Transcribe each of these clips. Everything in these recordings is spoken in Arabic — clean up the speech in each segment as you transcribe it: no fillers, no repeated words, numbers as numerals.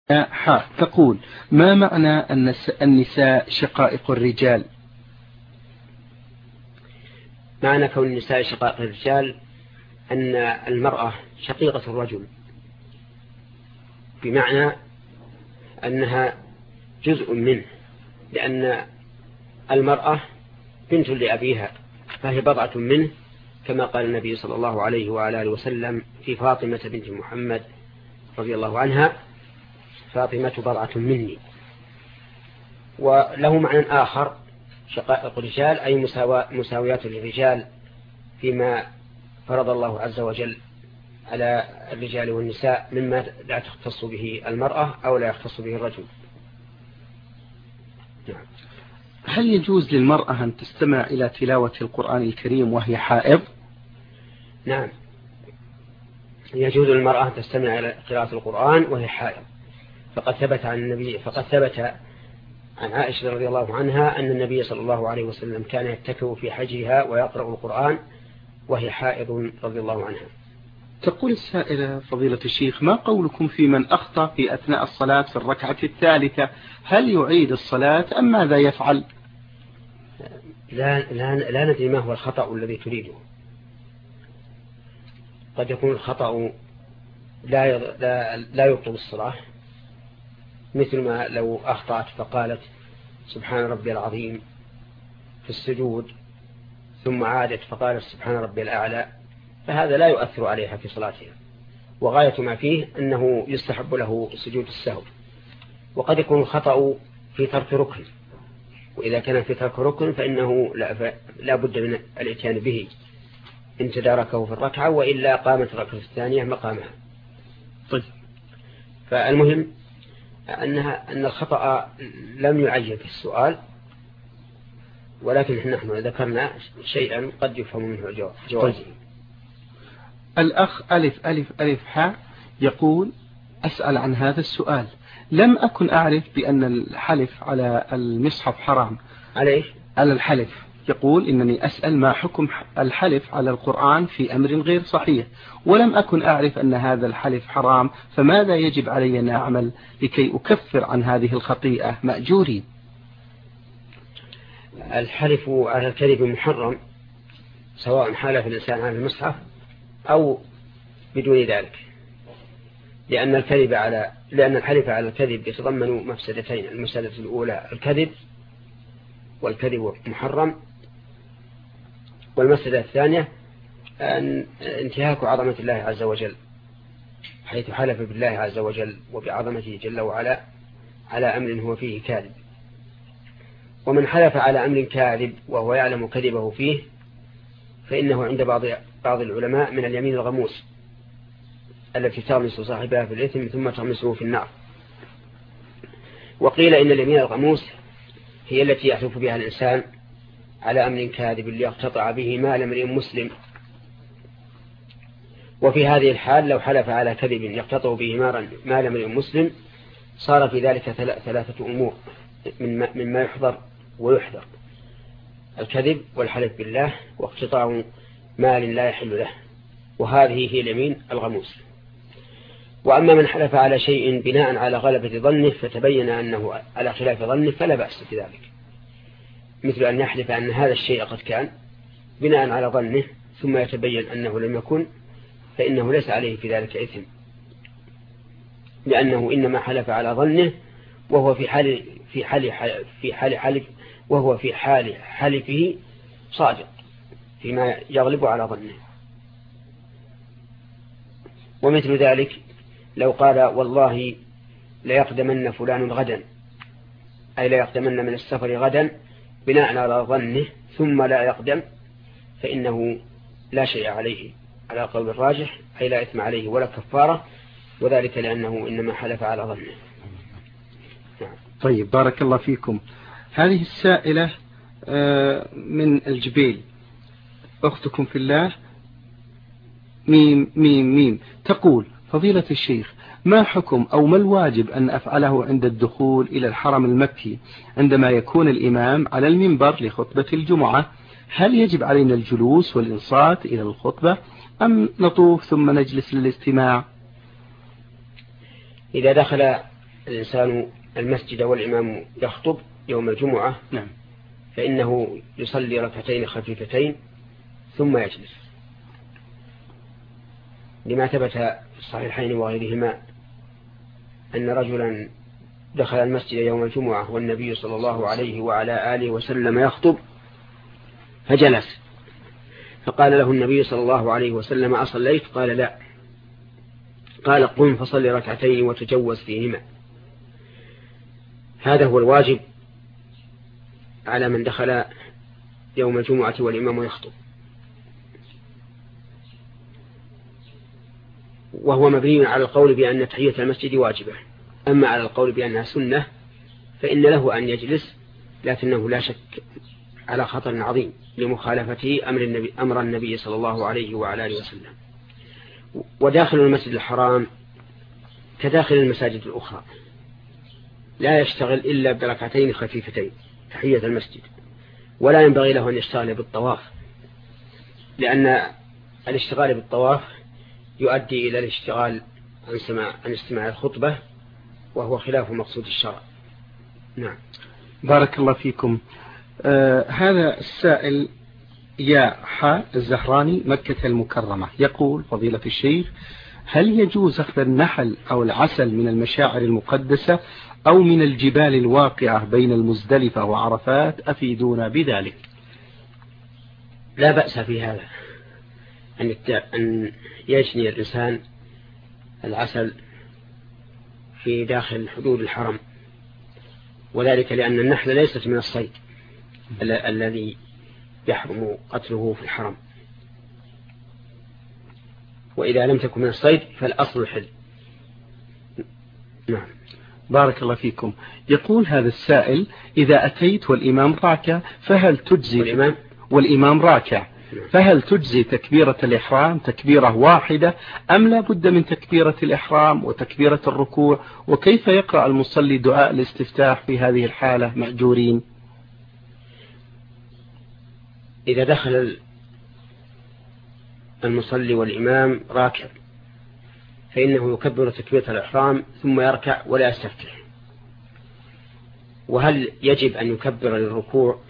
تقول: ما معنى أن النساء شقائق الرجال؟ معنى كون النساء شقائق الرجال أن المرأة شقيقة الرجل، بمعنى أنها جزء منه، لأن المرأة بنت لأبيها فهي بضعة منه، كما قال النبي صلى الله عليه وعلى آله وسلم في فاطمة بنت محمد رضي الله عنها: فاطمة بضعة مني. وله معنى آخر: شقائق الرجال أي مساويات للرجال فيما فرض الله عز وجل على الرجال والنساء مما لا تختص به المرأة أو لا يختص به الرجل. نعم. هل يجوز للمرأة أن تستمع إلى تلاوة القرآن الكريم وهي حائض؟ نعم، يجوز للمرأة أن تستمع إلى قراءة القرآن وهي حائض، فقد ثبت عن عائشة رضي الله عنها أن النبي صلى الله عليه وسلم كان يتكئ في حجرها ويقرأ القرآن وهي حائض رضي الله عنها. تقول السائلة: فضيلة الشيخ، ما قولكم في من أخطأ في أثناء الصلاة في الركعة الثالثة؟ هل يعيد الصلاة أم ماذا يفعل؟ لا ندري ما هو الخطأ الذي تريده. قد يكون الخطأ لا يبطل الصلاة، مثل ما لو أخطأت فقالت سبحان ربي العظيم في السجود ثم عادت فقالت سبحان ربي الأعلى، فهذا لا يؤثر عليها في صلاتها، وغاية ما فيه أنه يستحب له سجود السهو. وقد يكون الخطأ في ترك ركن، وإذا كان في ترك ركن فإنه لا بد من الاتيان به إن تداركه في الركعة، وإلا قامت الركعة الثانية مقامها. طيب. فالمهم أن الخطأ لم يعين في السؤال، ولكن نحن ذكرنا شيئا قد يفهم منه جوازه. طيب. الأخ ألف ألف ألف حاء يقول: أسأل عن هذا السؤال. لم أكن أعرف بأن الحلف على المصحف حرام. عليه؟ على الحلف. يقول: إنني أسأل ما حكم الحلف على القرآن في أمر غير صحيح، ولم أكن أعرف أن هذا الحلف حرام، فماذا يجب علي أن أعمل لكي أكفر عن هذه الخطيئة مأجوري؟ الحلف على الكذب محرم، سواء حلف الإنسان على المصحف أو بدون ذلك، لأن الحلف على الكذب يتضمن مفسدتين: المفسدة الأولى الكذب، والكذب محرم، والمفسدة الثانية انتهاك عظمة الله عز وجل، حيث حلف بالله عز وجل وبعظمته جل وعلا على أمر هو فيه كاذب. ومن حلف على أمر كاذب وهو يعلم كذبه فيه فإنه عند بعض العلماء من اليمين الغموس التي تغمس صاحبها في الإثم ثم تغمسه في النار. وقيل إن اليمين الغموس هي التي يحلف بها الإنسان على أمر كاذب ليقتطع به مال امرئ مسلم، وفي هذه الحال لو حلف على كذب يقتطع به مال امرئ مسلم صار في ذلك ثلاثة أمور مما يحضر ويحذر: الكذب والحلف بالله واقتطاع مال لا يحل له، وهذه هي اليمين الغموس. وأما من حلف على شيء بناء على غلبة ظنه فتبين أنه على خلاف ظنه فلا بأس بذلك، مثل أن يحلف أن هذا الشيء قد كان بناء على ظنه ثم يتبين أنه لم يكن، فإنه ليس عليه في ذلك إثم، لأنه إنما حلف على ظنه وهو في حال حلفه صادق فيما يغلب على ظنه. ومثل ذلك لو قال والله ليقدمن فلان غدا، أي ليقدمن من السفر غدا بناء على ظنه ثم لا يقدم، فإنه لا شيء عليه على قول الراجح، أي لا إثم عليه ولا كفارة، وذلك لأنه إنما حلف على ظنه. نعم. طيب، بارك الله فيكم. هذه السائلة من الجبيل، أختكم في الله ميم ميم ميم، تقول: فضيلة الشيخ، ما حكم أو ما الواجب أن أفعله عند الدخول إلى الحرم المكي عندما يكون الإمام على المنبر لخطبة الجمعة؟ هل يجب علينا الجلوس والإنصات إلى الخطبة أم نطوف ثم نجلس للاستماع؟ إذا دخل الإنسان المسجد والإمام يخطب يوم الجمعة نعم. فإنه يصلي ركعتين خفيفتين ثم يجلس، لما ثبت في الصحيحين وغيرهما أن رجلا دخل المسجد يوم الجمعة والنبي صلى الله عليه وعلى آله وسلم يخطب فجلس، فقال له النبي صلى الله عليه وسلم: أصليت؟ قال: لا. قال: قم فصل ركعتين وتجوز فيهما. هذا هو الواجب على من دخل يوم الجمعة والإمام يخطب، وهو مبني على القول بأن تحية المسجد واجبة. أما على القول بأنها سنة فإن له أن يجلس، لكنه لا شك على خطر عظيم لمخالفة أمر النبي صلى الله عليه وعلى آله وسلم. وداخل المسجد الحرام كداخل المساجد الأخرى لا يشتغل إلا بركعتين خفيفتين تحية المسجد، ولا ينبغي له أن يشتغل بالطواف، لأن الاشتغال بالطواف يؤدي إلى الاشتغال عن استماع الخطبة، وهو خلاف مقصود الشرع. نعم. بارك الله فيكم. هذا السائل يا الزهراني مكة المكرمة يقول: فضيلة الشيخ، هل يجوز أخذ النحل أو العسل من المشاعر المقدسة أو من الجبال الواقعة بين المزدلفة وعرفات؟ أفيدونا بذلك. لا بأس في هذا، أن يجني الإنسان العسل في داخل حدود الحرم، وذلك لأن النحل ليست من الصيد الذي يحرم قتله في الحرم، وإذا لم تكن من الصيد فالأصل الحل. نعم. بارك الله فيكم. يقول هذا السائل: إذا أتيت والإمام راكع فهل تجزي والإمام راكع فهل تجزي تكبيرة الإحرام تكبيرة واحدة أم لا بد من تكبيرة الإحرام وتكبيرة الركوع؟ وكيف يقرأ المصلي دعاء الاستفتاح في هذه الحالة مأجورين؟ إذا دخل المصلي والإمام راكع فإنه يكبر تكبيرة الإحرام ثم يركع ولا يستفتح. وهل يجب أن يكبر للركوع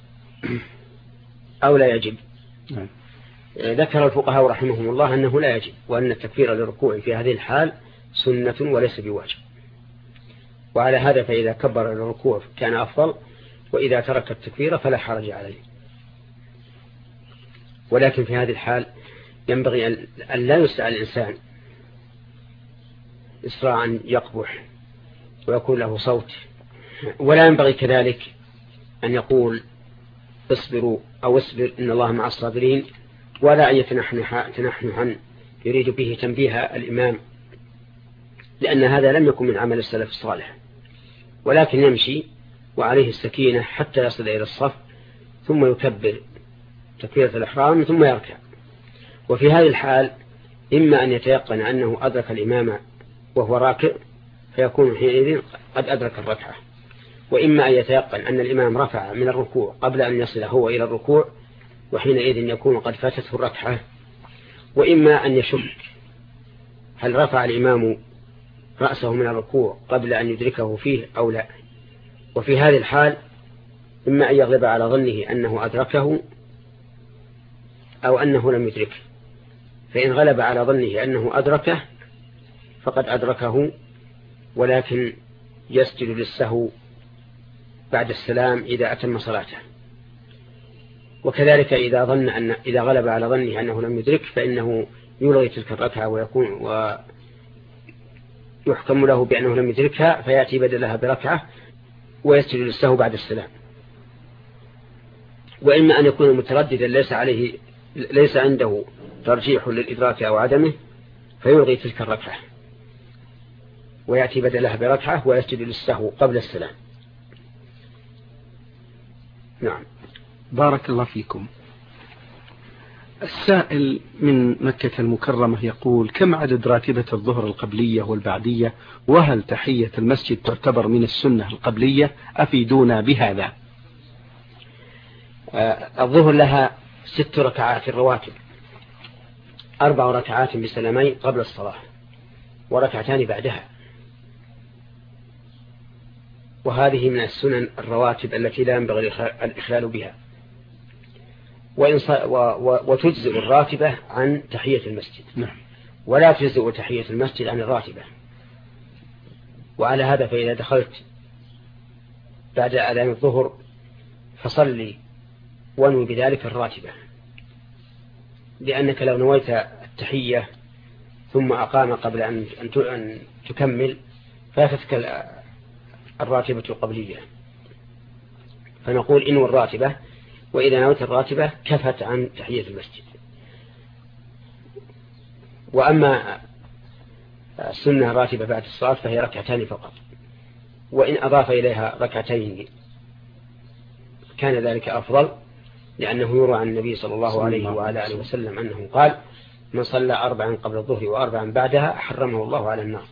أو لا يجب؟ ذكر الفقهاء رحمهم الله أنه لا يجب، وأن التكبير للركوع في هذه الحال سنة وليس بواجب. وعلى هذا فإذا كبر للركوع كان أفضل، وإذا ترك التكبير فلا حرج عليه. ولكن في هذه الحال ينبغي أن لا يسرع الإنسان إسراعا يقبح ويكون له صوت، ولا ينبغي كذلك أن يقول اصبروا أو اصبر إن الله مع الصابرين، ولا أن يتنحنحا يريد به تنبيه الإمام، لأن هذا لم يكن من عمل السلف الصالح. ولكن يمشي وعليه السكينة حتى يصل إلى الصف ثم يكبر تكبيرة الإحرام ثم يركع. وفي هذه الحال إما أن يتيقن أنه أدرك الإمام وهو راكع فيكون حينئذ قد أدرك الركعة، وإما أن يتيقن أن الإمام رفع من الركوع قبل أن يصل هو إلى الركوع وحينئذ يكون قد فاتته الركعة، وإما أن يشك هل رفع الإمام رأسه من الركوع قبل أن يدركه فيه أو لا. وفي هذه الحال إما أن يغلب على ظنه أنه أدركه أو أنه لم يدركه، فإن غلب على ظنه أنه أدركه فقد أدركه، ولكن يسجد للسهو بعد السلام إذا أتم صلاته. وكذلك إذا غلب على ظنه أنه لم يدرك فإنه يلغي تلك الركعة ويحكم له بأنه لم يدركها فيأتي بدلها بركعة ويسجد للسهو بعد السلام. وإما أن يكون مترددا ليس عنده ترجيح للإدراك أو عدمه فيلغي تلك الركعة ويأتي بدلها بركعة ويسجد للسهو قبل السلام. نعم. بارك الله فيكم. السائل من مكة المكرمة يقول: كم عدد راتبة الظهر القبلية والبعدية؟ وهل تحية المسجد تعتبر من السنة القبلية؟ أفيدونا بهذا. الظهر لها 6 ركعات رواتب، 4 ركعات بسلامين قبل الصلاة وركعتان بعدها. وهذه من السنن الرواتب التي لا ينبغي الإخلال بها. وتجزئ الراتبة عن تحية المسجد، ولا تجزئ تحية المسجد عن الراتبة. وعلى هذا فإذا دخلت بعد أذان الظهر فصلي وانوي بذلك الراتبة، لأنك لو نويت التحية ثم أقام قبل أن تكمل فاتتك الراتبة القبلية. فنقول إنو الراتبة، وإذا نويت الراتبة كفت عن تحية المسجد. وأما السنة الراتبة بعد الصلاة فهي ركعتان فقط، وإن أضاف إليها ركعتين كان ذلك أفضل، لأنه يروى عن النبي صلى الله عليه وعلى آله وسلم أنه قال: من صلى 4 قبل الظهر و4 بعدها حرمه الله على النار.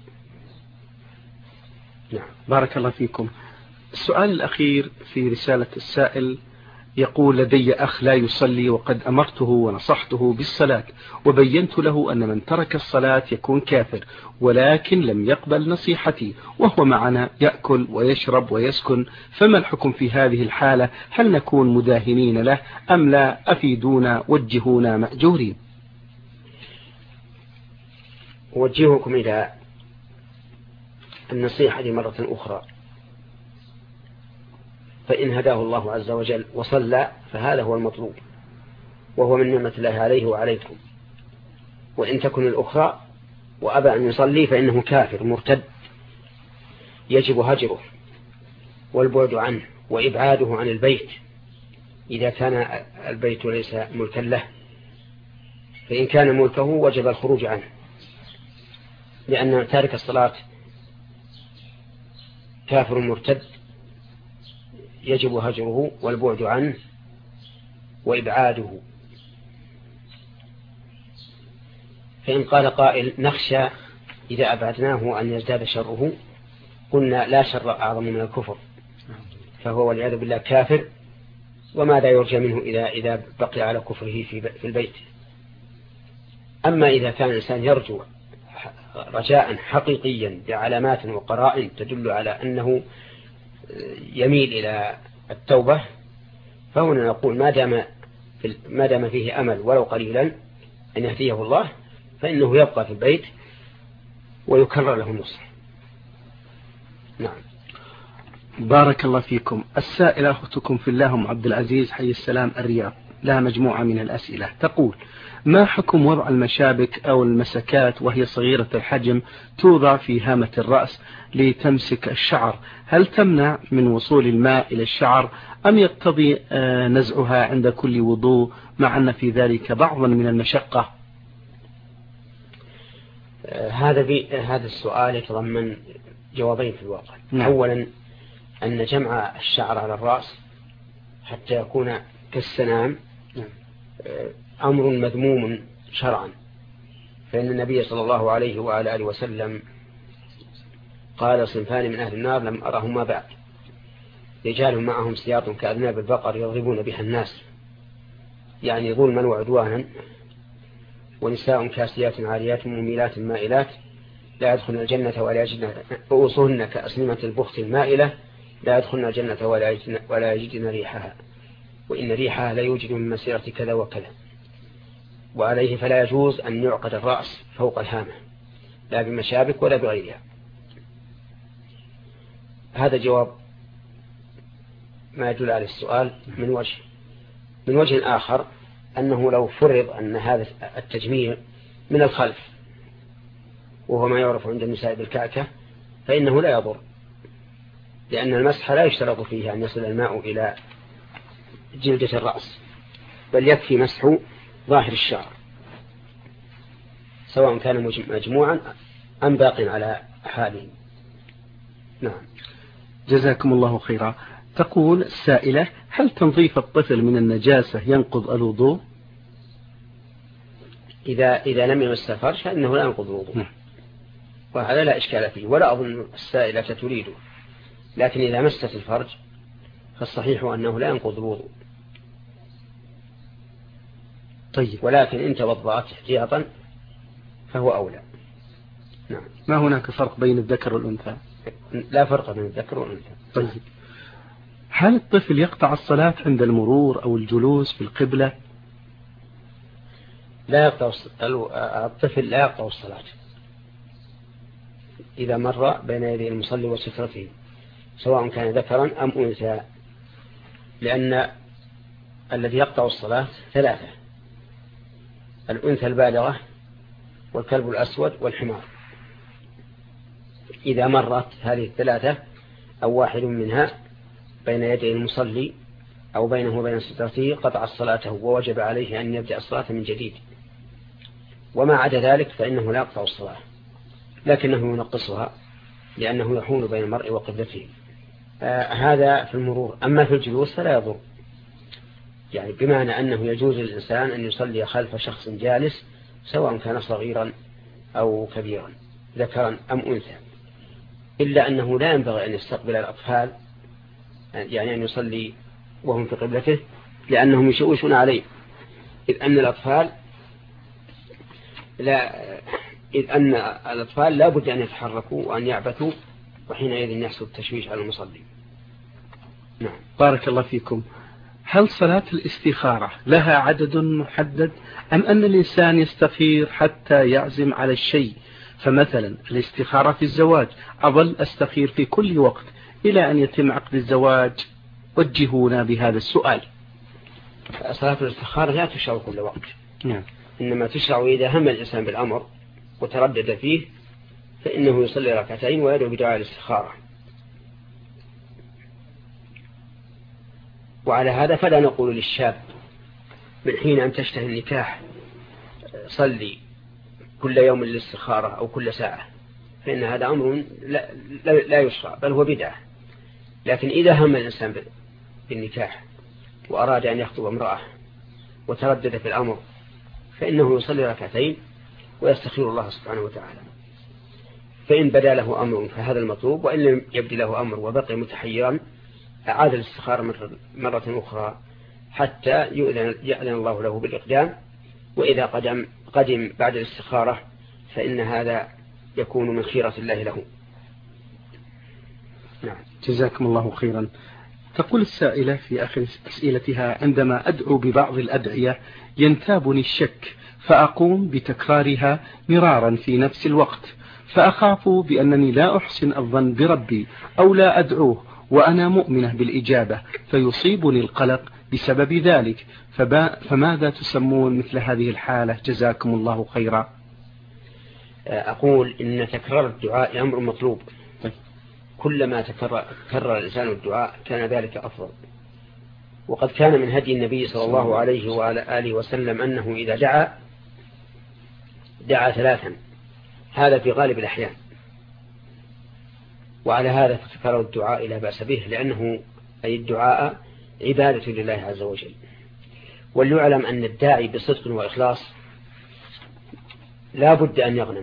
نعم. بارك الله فيكم. السؤال الأخير في رسالة السائل يقول: لدي أخ لا يصلي، وقد أمرته ونصحته بالصلاة، وبينت له أن من ترك الصلاة يكون كافر، ولكن لم يقبل نصيحتي، وهو معنا يأكل ويشرب ويسكن، فما الحكم في هذه الحالة؟ هل نكون مداهنين له أم لا؟ أفيدونا وجهونا مأجورين. أوجهكم إلى النصيحة مرة أخرى، فإن هداه الله عز وجل وصلى فهذا هو المطلوب، وهو من نعمة الله عليه وعليكم. وإن تكن الأخرى وأبى أن يصلي فإنه كافر مرتد، يجب هجره والبعد عنه وإبعاده عن البيت إذا كان البيت ليس ملكا له، فإن كان ملكه وجب الخروج عنه، لأن تارك الصلاة كافر مرتد يجب هجره والبعد عنه وإبعاده. فإن قال قائل: نخشى إذا أبعدناه أن يزداد شره، قلنا: لا شر أعظم من الكفر، فهو والعياذ بالله كافر، وماذا يرجى منه إذا بقي على كفره في البيت. أما إذا كان الإنسان يرجو رجاء حقيقيا بعلامات وقرائن تدل على أنه يميل إلى التوبة، فهنا نقول ما دام فيه أمل ولو قليلا أن يهديه الله، فإنه يبقى في البيت ويكرر له النصح. نعم. بارك الله فيكم. السائلة أختكم في الله أم عبد العزيز حي السلام الرياض لها مجموعة من الأسئلة، تقول: ما حكم وضع المشابك أو المسكات وهي صغيرة الحجم توضع في هامة الرأس لتمسك الشعر؟ هل تمنع من وصول الماء إلى الشعر أم يقتضي نزعها عند كل وضوء، مع أن في ذلك بعضا من المشقة؟ هذا السؤال يتضمن جوابين في الواقع. نعم. أولا أن جمع الشعر على الرأس حتى يكون كالسنام أمر مذموم شرعا، فإن النبي صلى الله عليه وعلى آله وسلم قال: صنفان من أهل النار لم أرهما بعد، رجال معهم سياط كأذناب البقر يضربون بها الناس، يعني ظلما وعدوانا، ونساء كاسيات عاريات مميلات مائلات لا يدخلن الجنة ولا يجدن رؤوسهن كأسنمة البخت المائلة لا يدخلن الجنة ولا يجدن ريحها، وإن ريحها لا يوجد من مسيرة كذا وكذا. وعليه فلا يجوز أن يعقد الرأس فوق الهامة، لا بمشابك ولا بغيرها. هذا جواب ما يدل على السؤال من وجه آخر، أنه لو فرض أن هذا التجميع من الخلف وهو ما يعرف عند النساء بالكعكة فإنه لا يضر، لأن المسح لا يشترط فيه أن يصل الماء إلى جلدة الرأس، بل يكفي مسح ظاهر الشعر سواء كان مجموعا أم باق على حاله. نعم. جزاكم الله خيرا. تقول السائلة: هل تنظيف الطفل من النجاسة ينقض الوضوء؟ إذا لم يمس الفرج فإنه لا ينقض الوضوء، وهذا لا إشكال فيه، ولا أظن السائلة تريده. لكن إذا مست الفرج فالصحيح أنه لا ينقض الوضوء. طيب. ولكن إن توضأت احتياطا فهو أولى. نعم. ما هناك فرق بين الذكر والأنثى؟ لا فرق بين الذكر والأنثى. طيب، هل الطفل يقطع الصلاة عند المرور أو الجلوس في القبلة؟ لا يقطع الطفل لا يقطع الصلاة إذا مر بين يدي المصلي وسترته، سواء كان ذكرا أم أنثى، لأن الذي يقطع الصلاة ثلاثة: الأنثى البالغة والكلب الأسود والحمار. إذا مرت هذه الثلاثة أو واحد منها بين يدي المصلي أو بينه وبين سترته قطع صلاته، ووجب عليه أن يبدأ الصلاة من جديد. وما عدا ذلك فإنه لا يقطع الصلاة، لكنه ينقصها لأنه يحول بين المرء وقبلته. هذا في المرور. أما في الجلوس فلا يضر، يعني بمعنى أنه يجوز للإنسان أن يصلي خلف شخص جالس سواء كان صغيرا أو كبيرا، ذكرا أم أنثى، إلا أنه لا ينبغي أن يستقبل الأطفال، يعني أن يصلي وهم في قبلته، لأنهم يشوشون عليه، إذ أن الأطفال لا بد أن يتحركوا وأن يعبثوا، وحينئذ يحصل التشويش على المصلي. نعم. بارك الله فيكم. هل صلاة الاستخارة لها عدد محدد، أم أن الإنسان يستخير حتى يعزم على الشيء؟ فمثلا الاستخارة في الزواج أظل أستخير في كل وقت إلى أن يتم عقد الزواج، وجهونا بهذا السؤال. صلاة الاستخارة لا تشرع كل وقت، نعم. إنما تشرع إذا هم الإنسان بالأمر وتردد فيه، فإنه يصلي ركعتين ويدعو بدعاء الاستخارة. وعلى هذا فلا نقول للشاب من حين أن تشتهي النكاح صلي كل يوم للاستخارة أو كل ساعة، فإن هذا أمر لا يشرع، بل هو بدعة. لكن إذا هم الإنسان بالنكاح وأراد أن يخطب امرأة وتردد في الأمر، فإنه يصلي ركعتين ويستخير الله سبحانه وتعالى. فإن بدا له أمر فهذا المطلوب، وإن لم يبدي له أمر وبقي متحيرا أعاد الاستخارة مرة أخرى حتى يأذن الله له بالإقدام. وإذا قدم بعد الاستخارة فإن هذا يكون من خيرة الله له. نعم. جزاكم الله خيرا. تقول السائلة في آخر أسئلتها: عندما أدعو ببعض الأدعية ينتابني الشك، فأقوم بتكرارها مرارا في نفس الوقت، فأخاف بأنني لا أحسن الظن بربي أو لا أدعوه وأنا مؤمنة بالإجابة، فيصيبني القلق بسبب ذلك، فماذا تسمون مثل هذه الحالة؟ جزاكم الله خيرا. أقول إن تكرار الدعاء أمر مطلوب، كلما تكرر الإنسان الدعاء كان ذلك أفضل. وقد كان من هدي النبي صلى الله عليه وعلى آله وسلم أنه إذا دعا ثلاثا، هذا في غالب الأحيان. وعلى هذا فتكرر الدعاء لا بأس به، لأنه أي الدعاء عبادة لله عز وجل. وليعلم أن الداعي بصدق وإخلاص لا بد أن يغنم،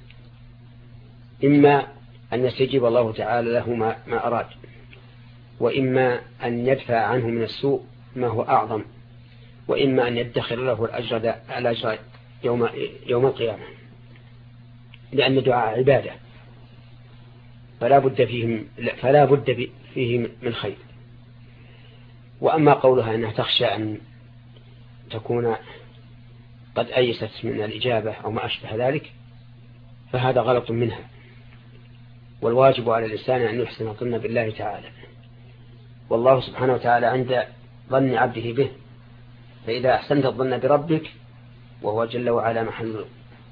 إما أن يستجيب الله تعالى له ما أراد، وإما أن يدفع عنه من السوء ما هو أعظم، وإما أن يدخر له الأجر يوم القيامة، لأن دعاء عبادة فلا بد فيه من خير. وأما قولها أنها تخشى أن تكون قد أيست من الإجابة أو ما أشبه ذلك، فهذا غلط منها. والواجب على الإنسان أن يحسن الظن بالله تعالى، والله سبحانه وتعالى عند ظن عبده به. فإذا أحسنت الظن بربك، وهو جل وعلا محل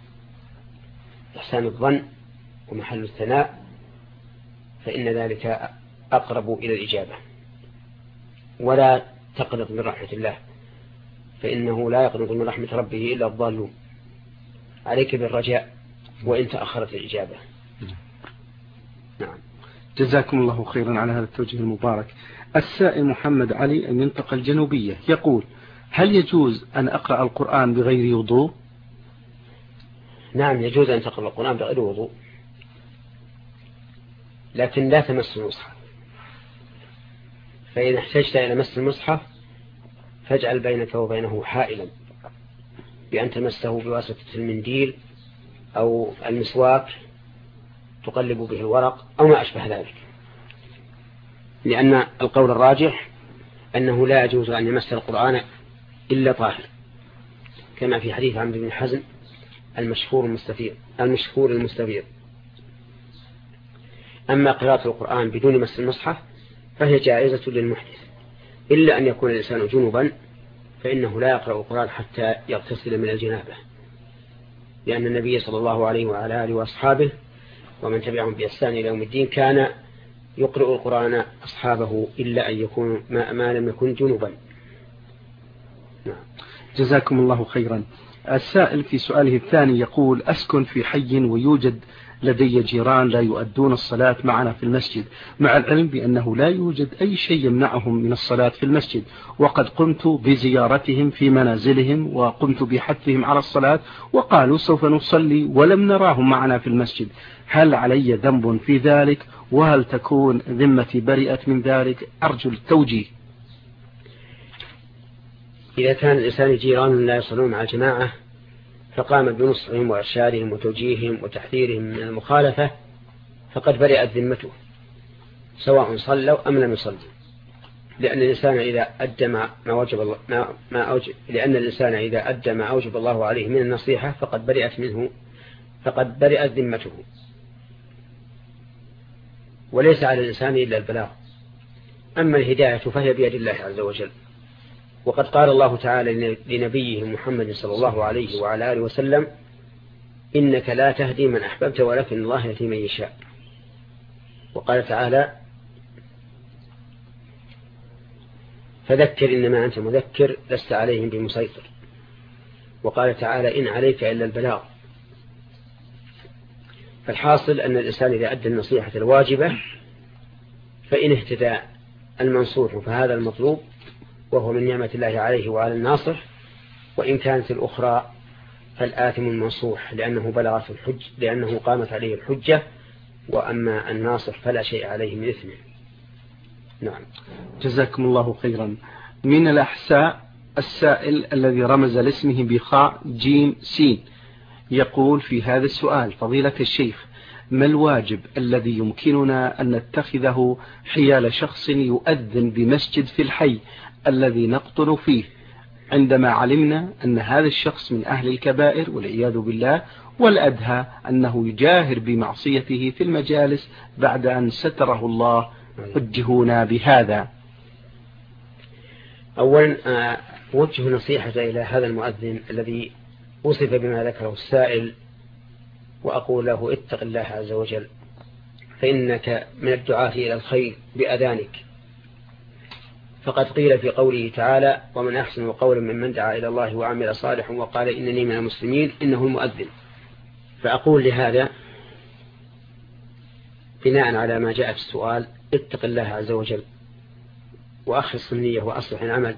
إحسان الظن ومحل الثناء، فإن ذلك أقرب إلى الإجابة. ولا تقنط من رحمة الله، فإنه لا يقنط من رحمة ربه إلا الضالون. عليك بالرجاء وإن تأخرت الإجابة. نعم. جزاكم الله خيرا على هذا التوجيه المبارك. السائل محمد علي أن ينتقل الجنوبية يقول: هل يجوز أن أقرأ القرآن بغير وضوء؟ نعم، يجوز أن تقرأ القرآن بغير وضوء، لكن لا تمس المصحف. فإذا احتجت إلى مس المصحف فاجعل بينك وبينه حائلا بأن تمسه بواسطة المنديل أو المسواك تقلب به الورق أو ما أشبه ذلك، لأن القول الراجح أنه لا يجوز أن يمس القرآن إلا طاهر، كما في حديث عمرو بن حزم المشهور المستفيض. أما قراءة القرآن بدون مس المصحف فهي جائزة للمحدث، إلا أن يكون الإنسان جنبا فإنه لا يقرأ القرآن حتى يغتسل من الجنابة، لأن النبي صلى الله عليه وعلى آله وأصحابه ومن تبعهم بإحسان إلى يوم الدين كان يقرأ القرآن أصحابه إلا أن يكون ما لم يكن جنبا. نعم. جزاكم الله خيرا. السائل في سؤاله الثاني يقول: أسكن في حي ويوجد لدي جيران لا يؤدون الصلاة معنا في المسجد، مع العلم بأنه لا يوجد أي شيء يمنعهم من الصلاة في المسجد، وقد قمت بزيارتهم في منازلهم وقمت بحثهم على الصلاة وقالوا سوف نصلي ولم نراهم معنا في المسجد، هل علي ذنب في ذلك؟ وهل تكون ذمتي برئت من ذلك؟ أرجو التوجيه. إذا كان الإنسان جيران لا يصلون مع الجماعة فقام بنصحهم وإرشادهم وتوجيههم وتحذيرهم من المخالفة فقد برئت ذمته سواء صلوا أم لم يصلوا، لأن الإنسان إذا أدى ما أوجب الله عليه من النصيحة فقد برئت ذمته، وليس على الإنسان إلا البلاغ. أما الهداية فهي بيد الله عز وجل، وقد قال الله تعالى لنبيه محمد صلى الله عليه وعلى آله وسلم: إنك لا تهدي من أحببت ولكن الله يهدي من يشاء. وقال تعالى: فذكر إنما أنت مذكر لست عليهم بمسيطر. وقال تعالى: إن عليك إلا البلاغ. فالحاصل أن الإنسان إذا أدى النصيحة الواجبة فإن اهتدى المنصوح فهذا المطلوب، وهو من نعمة الله عليه وعلى الناصح، وإن كانت الأخرى فالآثم المنصوح لأنه قامت عليه الحجة، وأما الناصح فلا شيء عليه من إثمه. نعم. جزاكم الله خيرا. من الأحساء السائل الذي رمز لاسمه بخاء جيم سين يقول في هذا السؤال: فضيلة الشيخ، ما الواجب الذي يمكننا أن نتخذه حيال شخص يؤذن بمسجد في الحي الذي نقطن فيه، عندما علمنا أن هذا الشخص من أهل الكبائر والعياذ بالله، والأدهى أنه يجاهر بمعصيته في المجالس بعد أن ستره الله؟ وجهونا بهذا. أولا وجه نصيحة إلى هذا المؤذن الذي وصف بما ذكره السائل، وأقول له: اتق الله عز وجل، فإنك من الدعاة إلى الخير بأذانك، فقد قيل في قوله تعالى: ومن أحسن قولا ممن دعا إلى الله وعمل صالحا وقال إنني من المسلمين، إنه المؤذن. فأقول لهذا بناء على ما جاء في السؤال: اتق الله عز وجل وأخلص النية وأصلح العمل،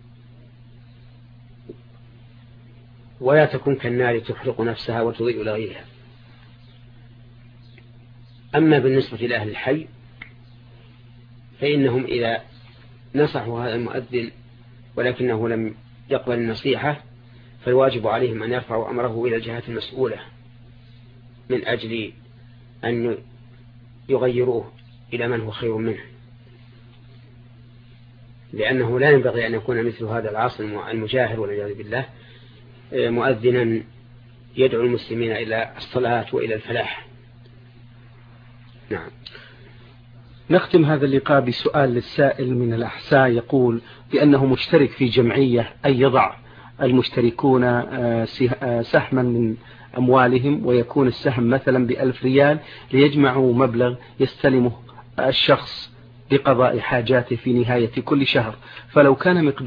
ولا تكن كالنار تحرق نفسها وتضيء لغيرها. أما بالنسبة لأهل الحي فإنهم إذا نصحوا هذا المؤذن ولكنه لم يقبل النصيحة فالواجب عليهم أن يرفعوا أمره إلى الجهات المسؤولة من أجل أن يغيروه إلى من هو خير منه، لأنه لا ينبغي أن يكون مثل هذا العاصي المجاهر والعياذ بالله مؤذنا يدعو المسلمين إلى الصلاة وإلى الفلاح. نعم. نختم هذا اللقاء بسؤال للسائل من الأحساء يقول بأنه مشترك في جمعية، أي يضع المشتركون سهما من أموالهم، ويكون السهم مثلا ب1000 ريال ليجمعوا مبلغ يستلمه الشخص لقضاء حاجاته في نهاية كل شهر، فلو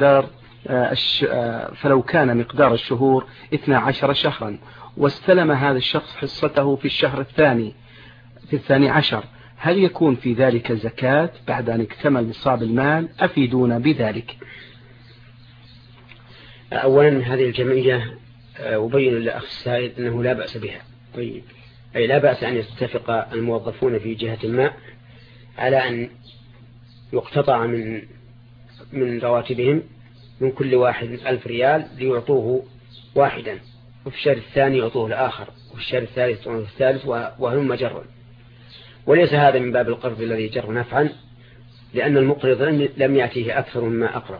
كان مقدار الشهور 12 شهرا، واستلم هذا الشخص حصته في الشهر الثاني في 12، هل يكون في ذلك زكاة بعد أن اكتمل نصاب المال؟ أفيدونا بذلك. أولا هذه الجمعية أبين للأخ السائل أنه لا بأس بها، أي لا بأس أن يتفق الموظفون في جهة ما على أن يقتطع من رواتبهم من كل واحد 1000 ريال ليعطوه واحدا، وفي الشهر الثاني يعطوه الآخر، وفي الشهر الثالث يعطوه الثالث، وهم مجرا. وليس هذا من باب القرض الذي جر نفعا، لأن المقرض لم يأتيه أكثر مما أقرض،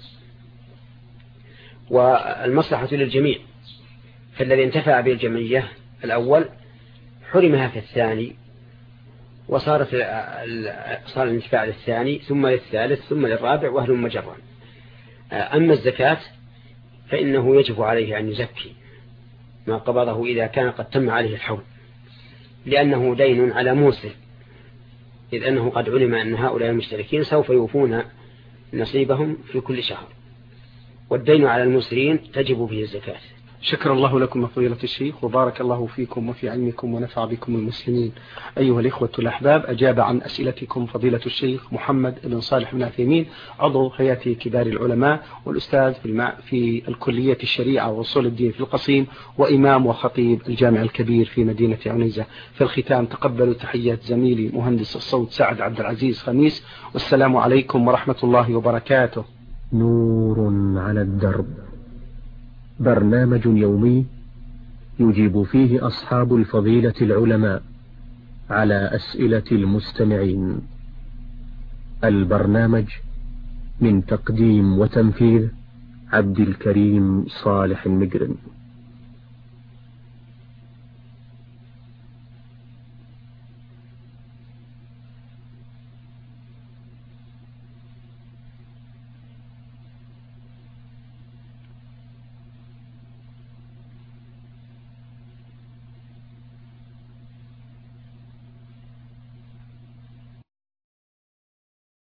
والمصلحة للجميع. فالذي انتفع بالجمعية الأول حرمها في الثاني، صار الانتفاع للثاني ثم للثالث ثم للرابع وهل مجرا. أما الزكاة فإنه يجب عليه أن يزكي ما قبضه إذا كان قد تم عليه الحول، لأنه دين على موسر، إذ أنه قد علم أن هؤلاء المشتركين سوف يوفون نصيبهم في كل شهر، والدين على المسرين تجب فيه الزكاة. شكر الله لكم فضيلة الشيخ، وبارك الله فيكم وفي علمكم ونفع بكم المسلمين. أيها الإخوة الأحباب، أجاب عن أسئلتكم فضيلة الشيخ محمد بن صالح بن عثيمين، عضو هيئة كبار العلماء والأستاذ في الكلية الشريعة وأصول الدين في القصيم، وإمام وخطيب الجامع الكبير في مدينة عنيزة. في الختام تقبلوا تحيات زميلي مهندس الصوت سعد عبد العزيز خميس، والسلام عليكم ورحمة الله وبركاته. نور على الدرب، برنامج يومي يجيب فيه أصحاب الفضيلة العلماء على أسئلة المستمعين. البرنامج من تقديم وتنفيذ عبد الكريم صالح المجرم.